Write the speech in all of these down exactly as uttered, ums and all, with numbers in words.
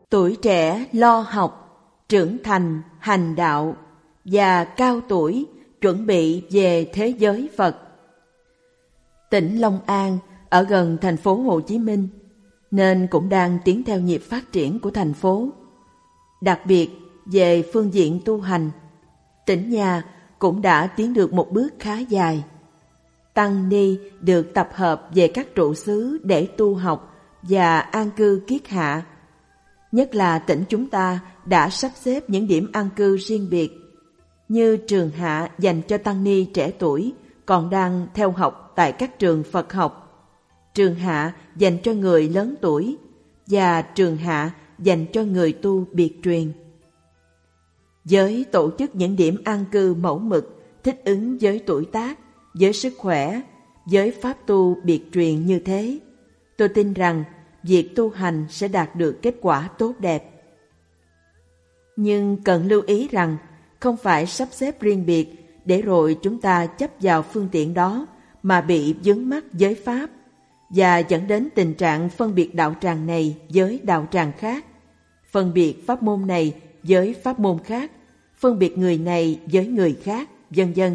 Tuổi trẻ lo học, trưởng thành hành đạo, và cao tuổi chuẩn bị về thế giới Phật. Tỉnh Long An ở gần thành phố Hồ Chí Minh, nên cũng đang tiến theo nhịp phát triển của thành phố. Đặc biệt về phương diện tu hành, tỉnh nhà cũng đã tiến được một bước khá dài. Tăng ni được tập hợp về các trụ xứ để tu học và an cư kiết hạ. Nhất là tỉnh chúng ta đã sắp xếp những điểm an cư riêng biệt, như trường hạ dành cho tăng ni trẻ tuổi còn đang theo học tại các trường Phật học, trường hạ dành cho người lớn tuổi, và trường hạ dành cho người tu biệt truyền. Với tổ chức những điểm an cư mẫu mực, thích ứng với tuổi tác, với sức khỏe, với pháp tu biệt truyền như thế, tôi tin rằng việc tu hành sẽ đạt được kết quả tốt đẹp. Nhưng cần lưu ý rằng không phải sắp xếp riêng biệt để rồi chúng ta chấp vào phương tiện đó mà bị vướng mắc giới pháp và dẫn đến tình trạng phân biệt đạo tràng này với đạo tràng khác, phân biệt pháp môn này với pháp môn khác, phân biệt người này với người khác, vân vân.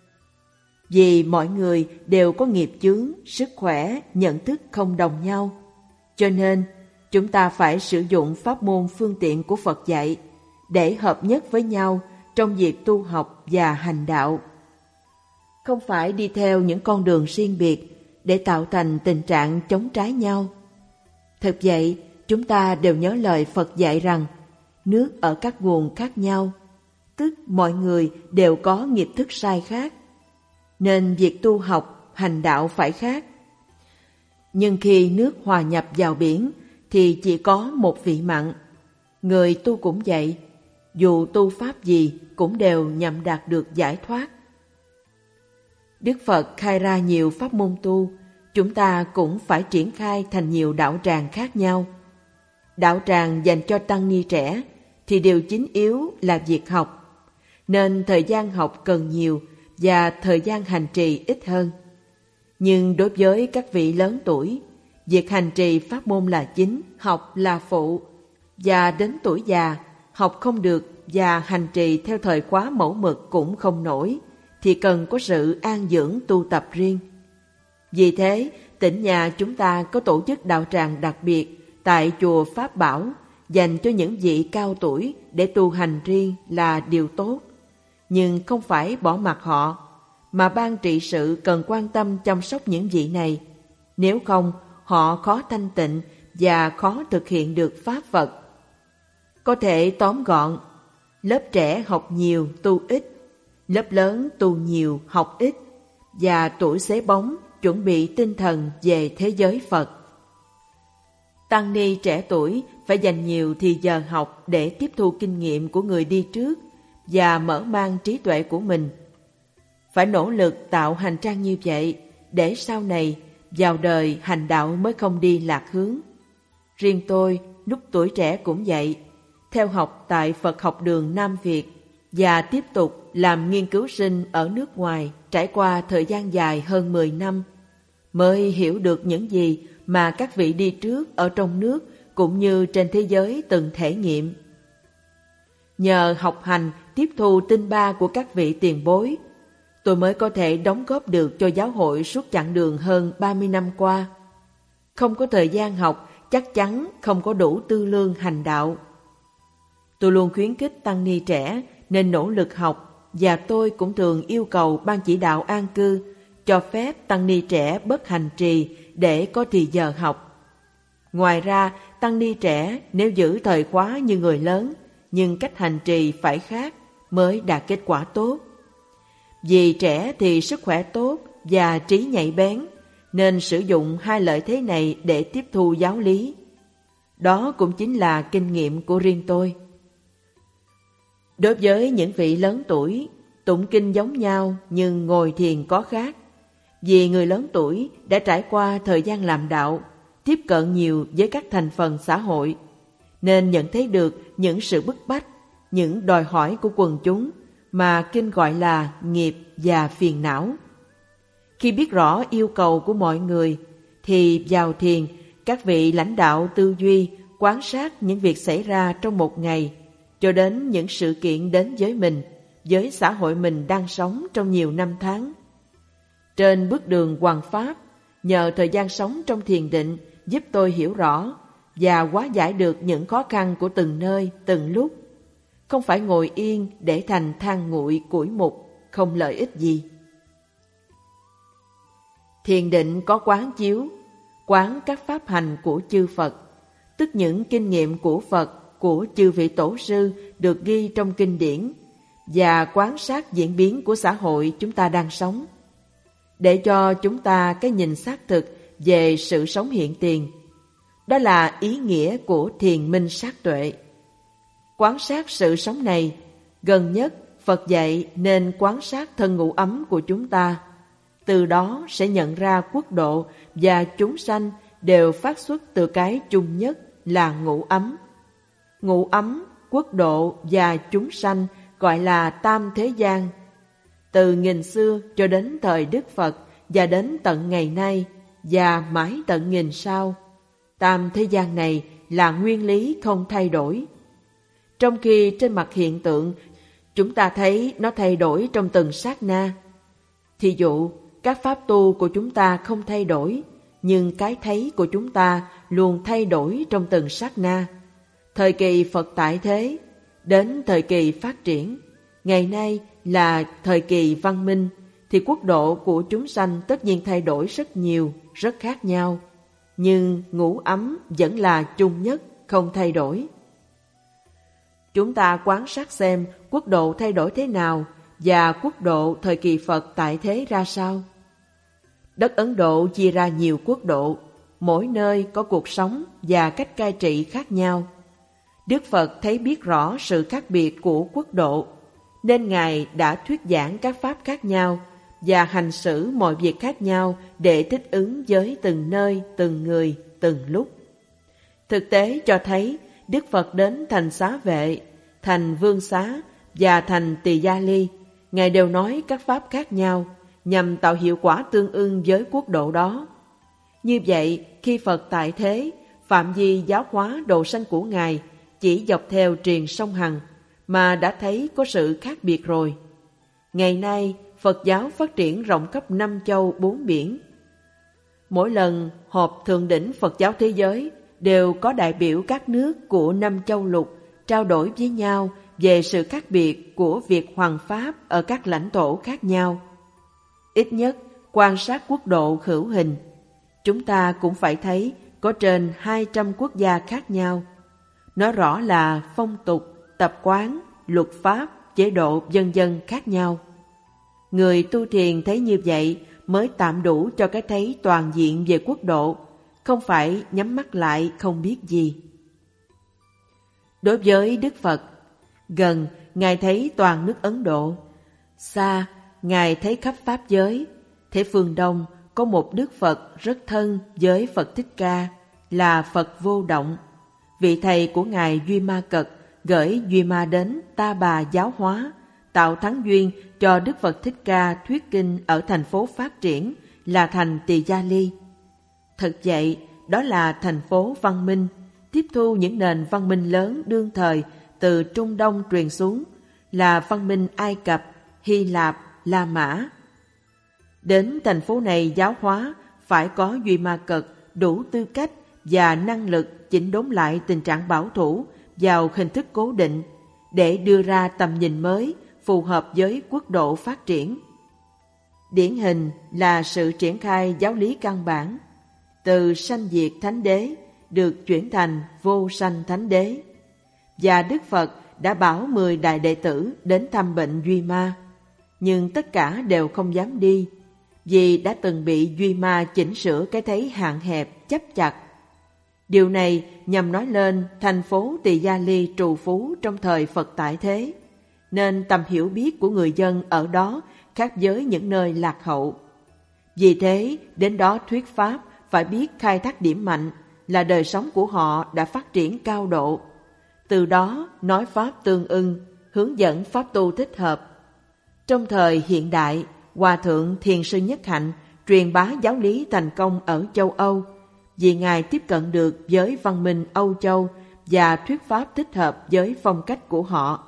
Vì mọi người đều có nghiệp chướng, sức khỏe, nhận thức không đồng nhau, cho nên chúng ta phải sử dụng pháp môn phương tiện của Phật dạy để hợp nhất với nhau trong việc tu học và hành đạo. Không phải đi theo những con đường riêng biệt để tạo thành tình trạng chống trái nhau. Thực vậy, chúng ta đều nhớ lời Phật dạy rằng nước ở các nguồn khác nhau, tức mọi người đều có nghiệp thức sai khác, nên việc tu học, hành đạo phải khác. Nhưng khi nước hòa nhập vào biển thì chỉ có một vị mặn. Người tu cũng vậy, dù tu pháp gì cũng đều nhằm đạt được giải thoát. Đức Phật khai ra nhiều pháp môn tu, chúng ta cũng phải triển khai thành nhiều đạo tràng khác nhau. Đạo tràng dành cho tăng ni trẻ thì điều chính yếu là việc học, nên thời gian học cần nhiều và thời gian hành trì ít hơn. Nhưng đối với các vị lớn tuổi, việc hành trì pháp môn là chính, học là phụ, và đến tuổi già, học không được và hành trì theo thời khóa mẫu mực cũng không nổi, thì cần có sự an dưỡng tu tập riêng. Vì thế, tỉnh nhà chúng ta có tổ chức đạo tràng đặc biệt tại chùa Pháp Bảo dành cho những vị cao tuổi để tu hành riêng là điều tốt. Nhưng không phải bỏ mặc họ, mà ban trị sự cần quan tâm chăm sóc những vị này. Nếu không, họ khó thanh tịnh và khó thực hiện được pháp Phật. Có thể tóm gọn, lớp trẻ học nhiều tu ít, lớp lớn tu nhiều học ít, và tuổi xế bóng chuẩn bị tinh thần về thế giới Phật. Tăng ni trẻ tuổi phải dành nhiều thì giờ học để tiếp thu kinh nghiệm của người đi trước và mở mang trí tuệ của mình. Phải nỗ lực tạo hành trang như vậy để sau này vào đời hành đạo mới không đi lạc hướng. Riêng tôi lúc tuổi trẻ cũng vậy, theo học tại Phật học đường Nam Việt và tiếp tục làm nghiên cứu sinh ở nước ngoài trải qua thời gian dài hơn mười năm, mới hiểu được những gì mà các vị đi trước ở trong nước cũng như trên thế giới từng thể nghiệm. Nhờ học hành tiếp thu tinh ba của các vị tiền bối, tôi mới có thể đóng góp được cho giáo hội suốt chặng đường hơn ba mươi năm qua. Không có thời gian học, chắc chắn không có đủ tư lương hành đạo. Tôi luôn khuyến khích tăng ni trẻ nên nỗ lực học, và tôi cũng thường yêu cầu ban chỉ đạo an cư cho phép tăng ni trẻ bớt hành trì để có thì giờ học. Ngoài ra, tăng ni trẻ nếu giữ thời khóa như người lớn, nhưng cách hành trì phải khác mới đạt kết quả tốt. Vì trẻ thì sức khỏe tốt và trí nhạy bén, nên sử dụng hai lợi thế này để tiếp thu giáo lý. Đó cũng chính là kinh nghiệm của riêng tôi. Đối với những vị lớn tuổi, tụng kinh giống nhau nhưng ngồi thiền có khác. Vì người lớn tuổi đã trải qua thời gian làm đạo, tiếp cận nhiều với các thành phần xã hội, nên nhận thấy được những sự bức bách, những đòi hỏi của quần chúng mà kinh gọi là nghiệp và phiền não. Khi biết rõ yêu cầu của mọi người, thì vào thiền, các vị lãnh đạo tư duy quan sát những việc xảy ra trong một ngày, cho đến những sự kiện đến với mình, với xã hội mình đang sống trong nhiều năm tháng. Trên bước đường hoằng pháp, nhờ thời gian sống trong thiền định giúp tôi hiểu rõ và hóa giải được những khó khăn của từng nơi, từng lúc. Không phải ngồi yên để thành than nguội củi mục, không lợi ích gì. Thiền định có quán chiếu, quán các pháp hành của chư Phật, tức những kinh nghiệm của Phật, của chư vị tổ sư được ghi trong kinh điển, và quan sát diễn biến của xã hội chúng ta đang sống, để cho chúng ta cái nhìn xác thực về sự sống hiện tiền. Đó là ý nghĩa của thiền minh sát tuệ. Quan sát sự sống này, gần nhất Phật dạy nên quan sát thân ngũ ấm của chúng ta. Từ đó sẽ nhận ra quốc độ và chúng sanh đều phát xuất từ cái chung nhất là ngũ ấm. Ngũ ấm, quốc độ và chúng sanh gọi là tam thế gian. Từ nghìn xưa cho đến thời Đức Phật và đến tận ngày nay và mãi tận nghìn sau, tam thế gian này là nguyên lý không thay đổi. Trong khi trên mặt hiện tượng, chúng ta thấy nó thay đổi trong từng sát na. Thí dụ, các pháp tu của chúng ta không thay đổi, nhưng cái thấy của chúng ta luôn thay đổi trong từng sát na. Thời kỳ Phật tại thế, đến thời kỳ phát triển, ngày nay là thời kỳ văn minh, thì quốc độ của chúng sanh tất nhiên thay đổi rất nhiều, rất khác nhau. Nhưng ngũ ấm vẫn là chung nhất, không thay đổi. Chúng ta quan sát xem quốc độ thay đổi thế nào và quốc độ thời kỳ Phật tại thế ra sao. Đất Ấn Độ chia ra nhiều quốc độ, mỗi nơi có cuộc sống và cách cai trị khác nhau. Đức Phật thấy biết rõ sự khác biệt của quốc độ, nên Ngài đã thuyết giảng các pháp khác nhau và hành xử mọi việc khác nhau để thích ứng với từng nơi, từng người, từng lúc. Thực tế cho thấy Đức Phật đến thành Xá Vệ, thành Vương Xá và thành Tỳ Gia Ly, Ngài đều nói các pháp khác nhau nhằm tạo hiệu quả tương ưng với quốc độ đó. Như vậy, khi Phật tại thế, phạm vi giáo hóa độ sanh của Ngài chỉ dọc theo triền sông Hằng mà đã thấy có sự khác biệt rồi. Ngày nay, Phật giáo phát triển rộng khắp năm châu bốn biển. Mỗi lần họp thượng đỉnh Phật giáo thế giới đều có đại biểu các nước của năm châu lục trao đổi với nhau về sự khác biệt của việc hoằng pháp ở các lãnh thổ khác nhau. Ít nhất quan sát quốc độ hữu hình, chúng ta cũng phải thấy có trên hai trăm quốc gia khác nhau. Nói rõ là phong tục, tập quán, luật pháp, chế độ vân vân khác nhau. Người tu thiền thấy như vậy mới tạm đủ cho cái thấy toàn diện về quốc độ, không phải nhắm mắt lại không biết gì. Đối với Đức Phật, gần Ngài thấy toàn nước Ấn Độ, xa Ngài thấy khắp Pháp giới. Thế phương Đông có một Đức Phật rất thân với Phật Thích Ca là Phật Vô Động. Vị thầy của Ngài Duy Ma Cật gửi Duy Ma đến Ta Bà giáo hóa, tạo thắng duyên cho Đức Phật Thích Ca thuyết kinh ở thành phố phát triển là thành Tỳ Gia Ly. Thật vậy, đó là thành phố văn minh, tiếp thu những nền văn minh lớn đương thời từ Trung Đông truyền xuống, là văn minh Ai Cập, Hy Lạp, La Mã. Đến thành phố này giáo hóa phải có Duy Ma Cật đủ tư cách và năng lực chỉnh đốn lại tình trạng bảo thủ vào hình thức cố định để đưa ra tầm nhìn mới phù hợp với quốc độ phát triển. Điển hình là sự triển khai giáo lý căn bản, từ sanh diệt thánh đế được chuyển thành vô sanh thánh đế. Và Đức Phật đã bảo mười đại đệ tử đến thăm bệnh Duy Ma, nhưng tất cả đều không dám đi, vì đã từng bị Duy Ma chỉnh sửa cái thấy hạn hẹp, chấp chặt. Điều này nhằm nói lên thành phố Tỳ Gia Ly trù phú trong thời Phật tại thế, nên tầm hiểu biết của người dân ở đó khác với những nơi lạc hậu. Vì thế, đến đó thuyết pháp phải biết khai thác điểm mạnh là đời sống của họ đã phát triển cao độ. Từ đó nói pháp tương ưng, hướng dẫn pháp tu thích hợp. Trong thời hiện đại, Hòa thượng Thiền sư Nhất Hạnh truyền bá giáo lý thành công ở châu Âu, vì Ngài tiếp cận được với văn minh Âu Châu và thuyết pháp thích hợp với phong cách của họ.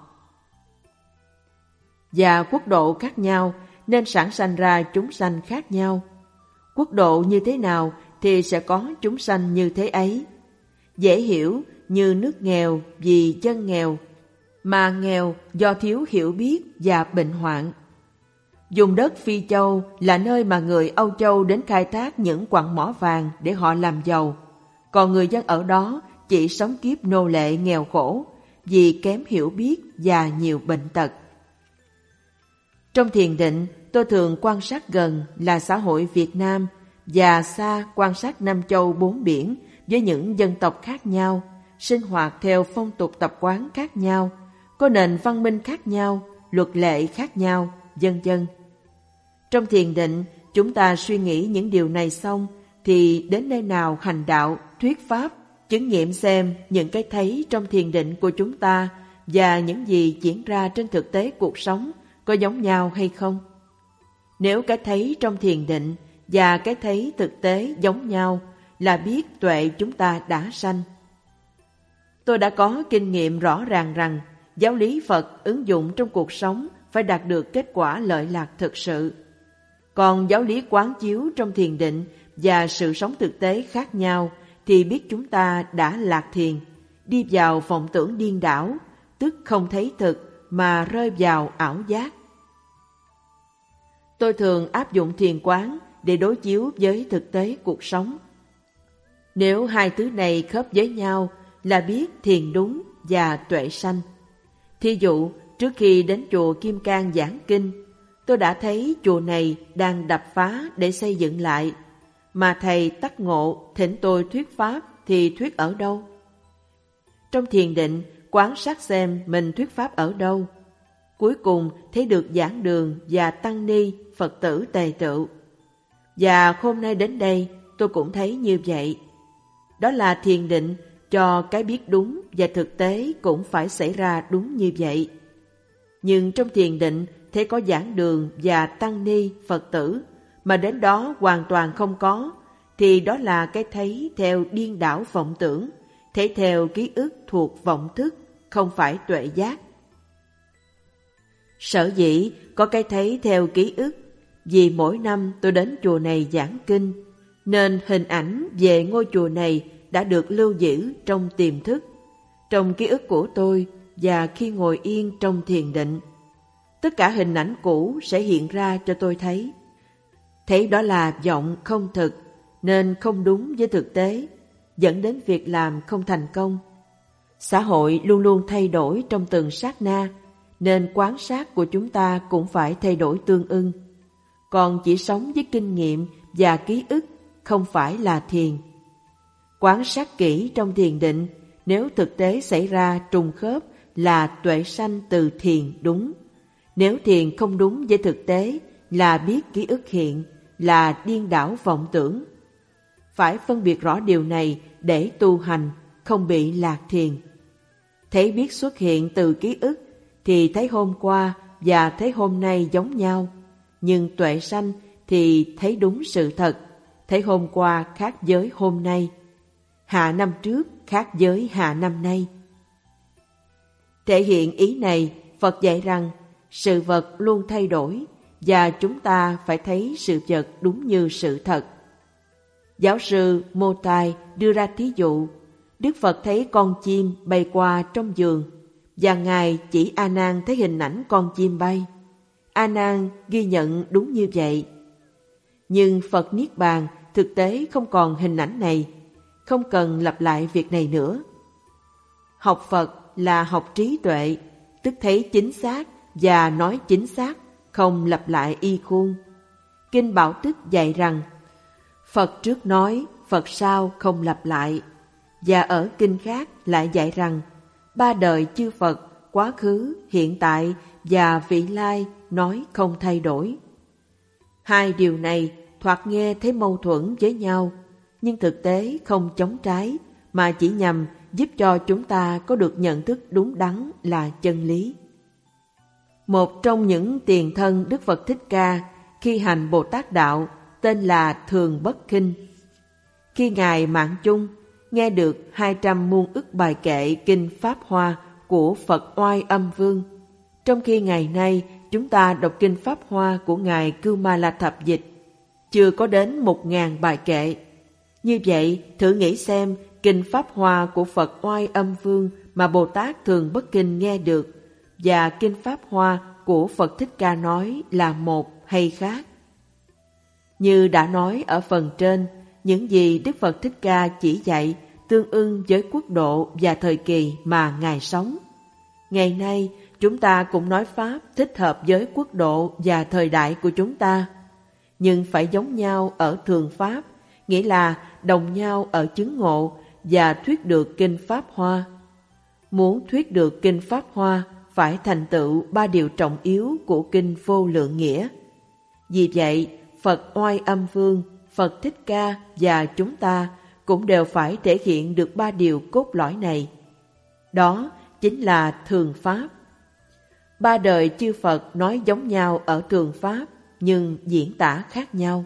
Và quốc độ khác nhau nên sản sanh ra chúng sanh khác nhau. Quốc độ như thế nào thì sẽ có chúng sanh như thế ấy. Dễ hiểu như nước nghèo vì dân nghèo, mà nghèo do thiếu hiểu biết và bệnh hoạn. Vùng đất Phi Châu là nơi mà người Âu Châu đến khai thác những quặng mỏ vàng để họ làm giàu, còn người dân ở đó chỉ sống kiếp nô lệ nghèo khổ vì kém hiểu biết và nhiều bệnh tật. Trong thiền định, tôi thường quan sát gần là xã hội Việt Nam và xa quan sát Nam Châu bốn biển với những dân tộc khác nhau, sinh hoạt theo phong tục tập quán khác nhau, có nền văn minh khác nhau, luật lệ khác nhau, vân vân. Trong thiền định, chúng ta suy nghĩ những điều này xong thì đến nơi nào hành đạo, thuyết pháp, chứng nghiệm xem những cái thấy trong thiền định của chúng ta và những gì diễn ra trên thực tế cuộc sống có giống nhau hay không. Nếu cái thấy trong thiền định và cái thấy thực tế giống nhau là biết tuệ chúng ta đã sanh. Tôi đã có kinh nghiệm rõ ràng rằng giáo lý Phật ứng dụng trong cuộc sống phải đạt được kết quả lợi lạc thực sự. Còn giáo lý quán chiếu trong thiền định và sự sống thực tế khác nhau thì biết chúng ta đã lạc thiền, đi vào vọng tưởng điên đảo, tức không thấy thực mà rơi vào ảo giác. Tôi thường áp dụng thiền quán để đối chiếu với thực tế cuộc sống. Nếu hai thứ này khớp với nhau là biết thiền đúng và tuệ sanh. Thí dụ, trước khi đến chùa Kim Cang giảng kinh, tôi đã thấy chùa này đang đập phá để xây dựng lại, mà thầy Tắc Ngộ thỉnh tôi thuyết pháp thì thuyết ở đâu? Trong thiền định, quan sát xem mình thuyết pháp ở đâu. Cuối cùng thấy được giảng đường và tăng ni, Phật tử tề tựu. Và hôm nay đến đây tôi cũng thấy như vậy. Đó là thiền định cho cái biết đúng và thực tế cũng phải xảy ra đúng như vậy. Nhưng trong thiền định thấy có giảng đường và tăng ni, Phật tử, mà đến đó hoàn toàn không có, thì đó là cái thấy theo điên đảo vọng tưởng, thấy theo ký ức thuộc vọng thức, không phải tuệ giác. Sở dĩ có cái thấy theo ký ức, vì mỗi năm tôi đến chùa này giảng kinh, nên hình ảnh về ngôi chùa này đã được lưu giữ trong tiềm thức, trong ký ức của tôi và khi ngồi yên trong thiền định. Tất cả hình ảnh cũ sẽ hiện ra cho tôi thấy. Thấy đó là vọng không thực, nên không đúng với thực tế, dẫn đến việc làm không thành công. Xã hội luôn luôn thay đổi trong từng sát na, nên quan sát của chúng ta cũng phải thay đổi tương ưng. Còn chỉ sống với kinh nghiệm và ký ức không phải là thiền. Quan sát kỹ trong thiền định, nếu thực tế xảy ra trùng khớp là tuệ sanh từ thiền đúng. Nếu thiền không đúng với thực tế là biết ký ức hiện, là điên đảo vọng tưởng. Phải phân biệt rõ điều này để tu hành, không bị lạc thiền. Thấy biết xuất hiện từ ký ức thì thấy hôm qua và thấy hôm nay giống nhau, nhưng tuệ sanh thì thấy đúng sự thật, thấy hôm qua khác với hôm nay, hạ năm trước khác với hạ năm nay. Thể hiện ý này, Phật dạy rằng sự vật luôn thay đổi và chúng ta phải thấy sự vật đúng như sự thật. Giáo sư Mô Tai đưa ra thí dụ, Đức Phật thấy con chim bay qua trong vườn và Ngài chỉ A Nan thấy hình ảnh con chim bay. A Nan ghi nhận đúng như vậy. Nhưng Phật Niết Bàn thực tế không còn hình ảnh này, không cần lặp lại việc này nữa. Học Phật là học trí tuệ, tức thấy chính xác và nói chính xác, không lặp lại y khuôn. Kinh Bảo Tích dạy rằng Phật trước nói, Phật sau không lặp lại. Và ở kinh khác lại dạy rằng ba đời chư Phật, quá khứ, hiện tại và vị lai nói không thay đổi. Hai điều này thoạt nghe thấy mâu thuẫn với nhau, nhưng thực tế không chống trái, mà chỉ nhằm giúp cho chúng ta có được nhận thức đúng đắn là chân lý. Một trong những tiền thân Đức Phật Thích Ca khi hành Bồ Tát Đạo tên là Thường Bất Khinh. Khi Ngài Mạng Chung nghe được hai trăm muôn ức bài kệ Kinh Pháp Hoa của Phật Oai Âm Vương, trong khi ngày nay chúng ta đọc Kinh Pháp Hoa của Ngài Kumala Thập Dịch, chưa có đến một ngàn bài kệ. Như vậy, thử nghĩ xem Kinh Pháp Hoa của Phật Oai Âm Vương mà Bồ Tát Thường Bất Kinh nghe được và Kinh Pháp Hoa của Phật Thích Ca nói là một hay khác. Như đã nói ở phần trên, những gì Đức Phật Thích Ca chỉ dạy tương ưng với quốc độ và thời kỳ mà Ngài sống. Ngày nay, chúng ta cũng nói Pháp thích hợp với quốc độ và thời đại của chúng ta, nhưng phải giống nhau ở thường Pháp, nghĩa là đồng nhau ở chứng ngộ và thuyết được Kinh Pháp Hoa. Muốn thuyết được Kinh Pháp Hoa phải thành tựu ba điều trọng yếu của Kinh Vô Lượng Nghĩa. Vì vậy, Phật Oai Âm Vương, Phật Thích Ca và chúng ta cũng đều phải thể hiện được ba điều cốt lõi này. Đó chính là thường Pháp. Ba đời chư Phật nói giống nhau ở thường Pháp, nhưng diễn tả khác nhau.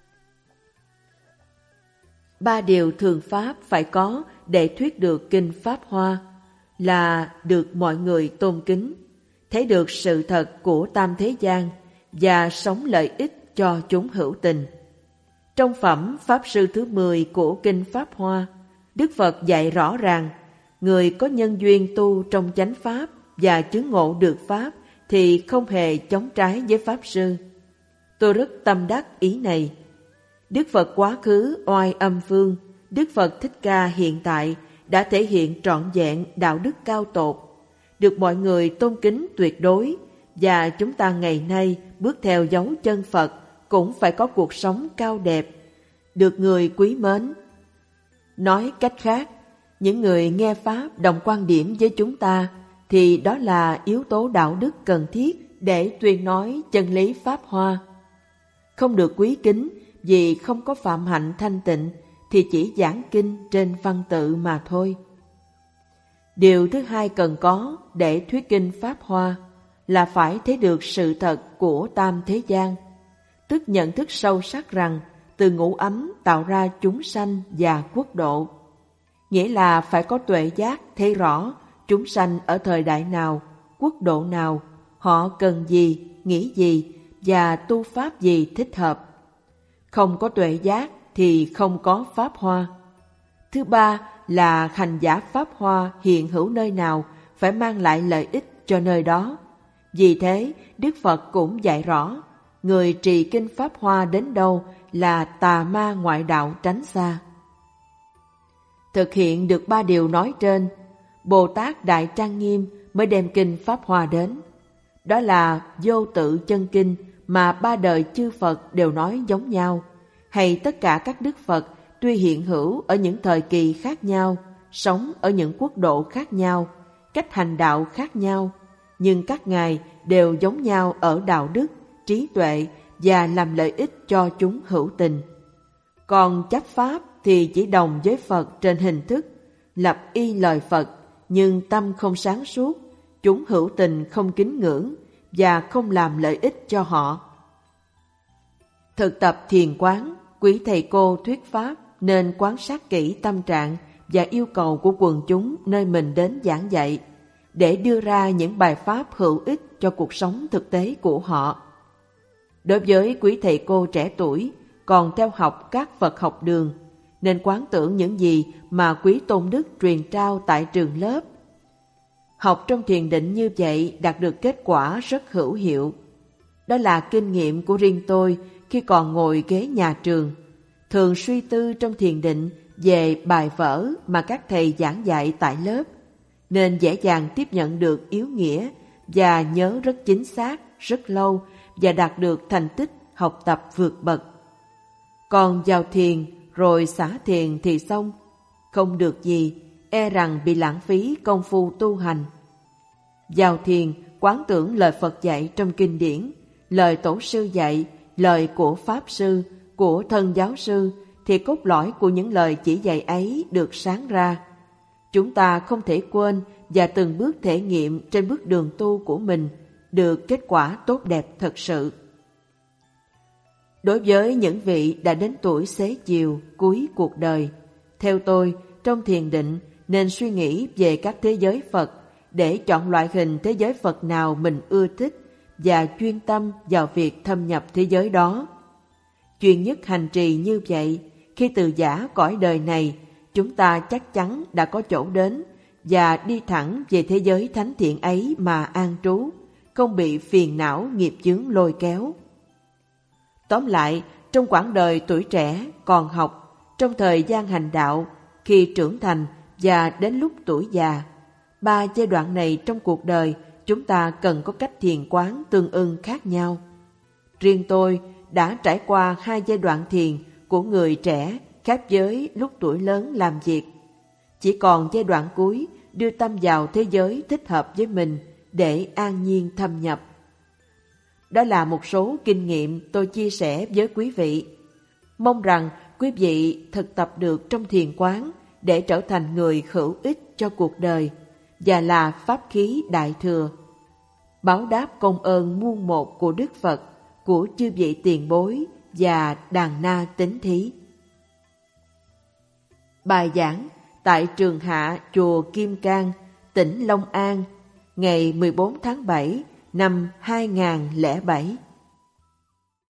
Ba điều thường Pháp phải có để thuyết được Kinh Pháp Hoa là được mọi người tôn kính, thấy được sự thật của tam thế gian và sống lợi ích cho chúng hữu tình. Trong phẩm Pháp Sư thứ mười của Kinh Pháp Hoa, Đức Phật dạy rõ ràng, người có nhân duyên tu trong chánh Pháp và chứng ngộ được Pháp thì không hề chống trái với Pháp Sư. Tôi rất tâm đắc ý này. Đức Phật quá khứ Oai Âm Vương, Đức Phật Thích Ca hiện tại đã thể hiện trọn vẹn đạo đức cao tột, được mọi người tôn kính tuyệt đối, và chúng ta ngày nay bước theo dấu chân Phật cũng phải có cuộc sống cao đẹp, được người quý mến. Nói cách khác, những người nghe Pháp đồng quan điểm với chúng ta thì đó là yếu tố đạo đức cần thiết để tuyên nói chân lý Pháp Hoa. Không được quý kính vì không có phạm hạnh thanh tịnh thì chỉ giảng kinh trên văn tự mà thôi. Điều thứ hai cần có để thuyết kinh Pháp Hoa là phải thấy được sự thật của tam thế gian, tức nhận thức sâu sắc rằng từ ngũ ấm tạo ra chúng sanh và quốc độ. Nghĩa là phải có tuệ giác thấy rõ chúng sanh ở thời đại nào, quốc độ nào, họ cần gì, nghĩ gì và tu pháp gì thích hợp. Không có tuệ giác thì không có Pháp Hoa. Thứ ba là hành giả Pháp Hoa hiện hữu nơi nào phải mang lại lợi ích cho nơi đó. Vì thế, Đức Phật cũng dạy rõ, người trì kinh Pháp Hoa đến đâu là tà ma ngoại đạo tránh xa. Thực hiện được ba điều nói trên, Bồ Tát Đại Trang Nghiêm mới đem kinh Pháp Hoa đến. Đó là vô tự chân kinh mà ba đời chư Phật đều nói giống nhau, hay tất cả các Đức Phật tuy hiện hữu ở những thời kỳ khác nhau, sống ở những quốc độ khác nhau, cách hành đạo khác nhau, nhưng các ngài đều giống nhau ở đạo đức, trí tuệ và làm lợi ích cho chúng hữu tình. Còn chấp pháp thì chỉ đồng với Phật trên hình thức, lập y lời Phật, nhưng tâm không sáng suốt, chúng hữu tình không kính ngưỡng và không làm lợi ích cho họ. Thực tập thiền quán, quý thầy cô thuyết pháp nên quan sát kỹ tâm trạng và yêu cầu của quần chúng nơi mình đến giảng dạy, để đưa ra những bài pháp hữu ích cho cuộc sống thực tế của họ. Đối với quý thầy cô trẻ tuổi còn theo học các Phật học đường, nên quán tưởng những gì mà quý tôn đức truyền trao tại trường lớp. Học trong thiền định như vậy đạt được kết quả rất hữu hiệu. Đó là kinh nghiệm của riêng tôi khi còn ngồi ghế nhà trường, thường suy tư trong thiền định về bài vở mà các thầy giảng dạy tại lớp, nên dễ dàng tiếp nhận được yếu nghĩa và nhớ rất chính xác, rất lâu và đạt được thành tích học tập vượt bậc. Còn vào thiền rồi xả thiền thì xong, không được gì, e rằng bị lãng phí công phu tu hành. Vào thiền, quán tưởng lời Phật dạy trong kinh điển, lời tổ sư dạy, lời của Pháp Sư, của thân giáo sư, thì cốt lõi của những lời chỉ dạy ấy được sáng ra. Chúng ta không thể quên và từng bước thể nghiệm trên bước đường tu của mình được kết quả tốt đẹp thật sự. Đối với những vị đã đến tuổi xế chiều cuối cuộc đời, theo tôi, trong thiền định nên suy nghĩ về các thế giới Phật để chọn loại hình thế giới Phật nào mình ưa thích và chuyên tâm vào việc thâm nhập thế giới đó. Chuyên nhất hành trì như vậy, khi từ giã cõi đời này, chúng ta chắc chắn đã có chỗ đến và đi thẳng về thế giới thánh thiện ấy mà an trú, không bị phiền não nghiệp chướng lôi kéo. Tóm lại, trong quãng đời tuổi trẻ còn học, trong thời gian hành đạo, khi trưởng thành và đến lúc tuổi già, ba giai đoạn này trong cuộc đời chúng ta cần có cách thiền quán tương ưng khác nhau. Riêng tôi đã trải qua hai giai đoạn thiền của người trẻ khác với lúc tuổi lớn làm việc. Chỉ còn giai đoạn cuối đưa tâm vào thế giới thích hợp với mình để an nhiên thâm nhập. Đó là một số kinh nghiệm tôi chia sẻ với quý vị. Mong rằng quý vị thực tập được trong thiền quán để trở thành người hữu ích cho cuộc đời và là pháp khí đại thừa, báo đáp công ơn muôn một của Đức Phật, của chư vị tiền bối và đàn na tín thí. Bài giảng tại Trường Hạ chùa Kim Cang, tỉnh Long An, ngày mười bốn tháng bảy năm hai nghìn không trăm lẻ bảy.